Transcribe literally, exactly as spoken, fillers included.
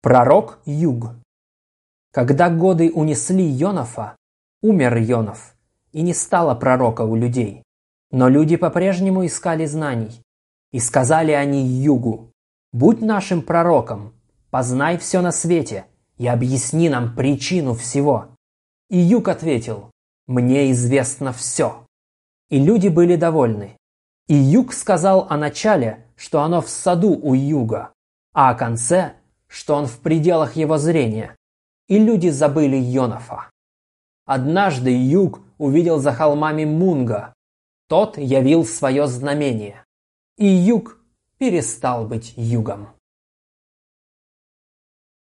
Пророк Юг. Когда годы унесли Йонафа, умер Йонаф, и не стало пророка у людей. Но люди по-прежнему искали знаний. И сказали они Югу: «Будь нашим пророком, познай все на свете и объясни нам причину всего». И Юг ответил: «Мне известно все». И люди были довольны. И Юг сказал о начале, что оно в саду у Юга, а о конце, что он в пределах его зрения. И люди забыли Йонафа. Однажды Юг увидел за холмами Мунга. Тот явил свое знамение. И Юг перестал быть Югом.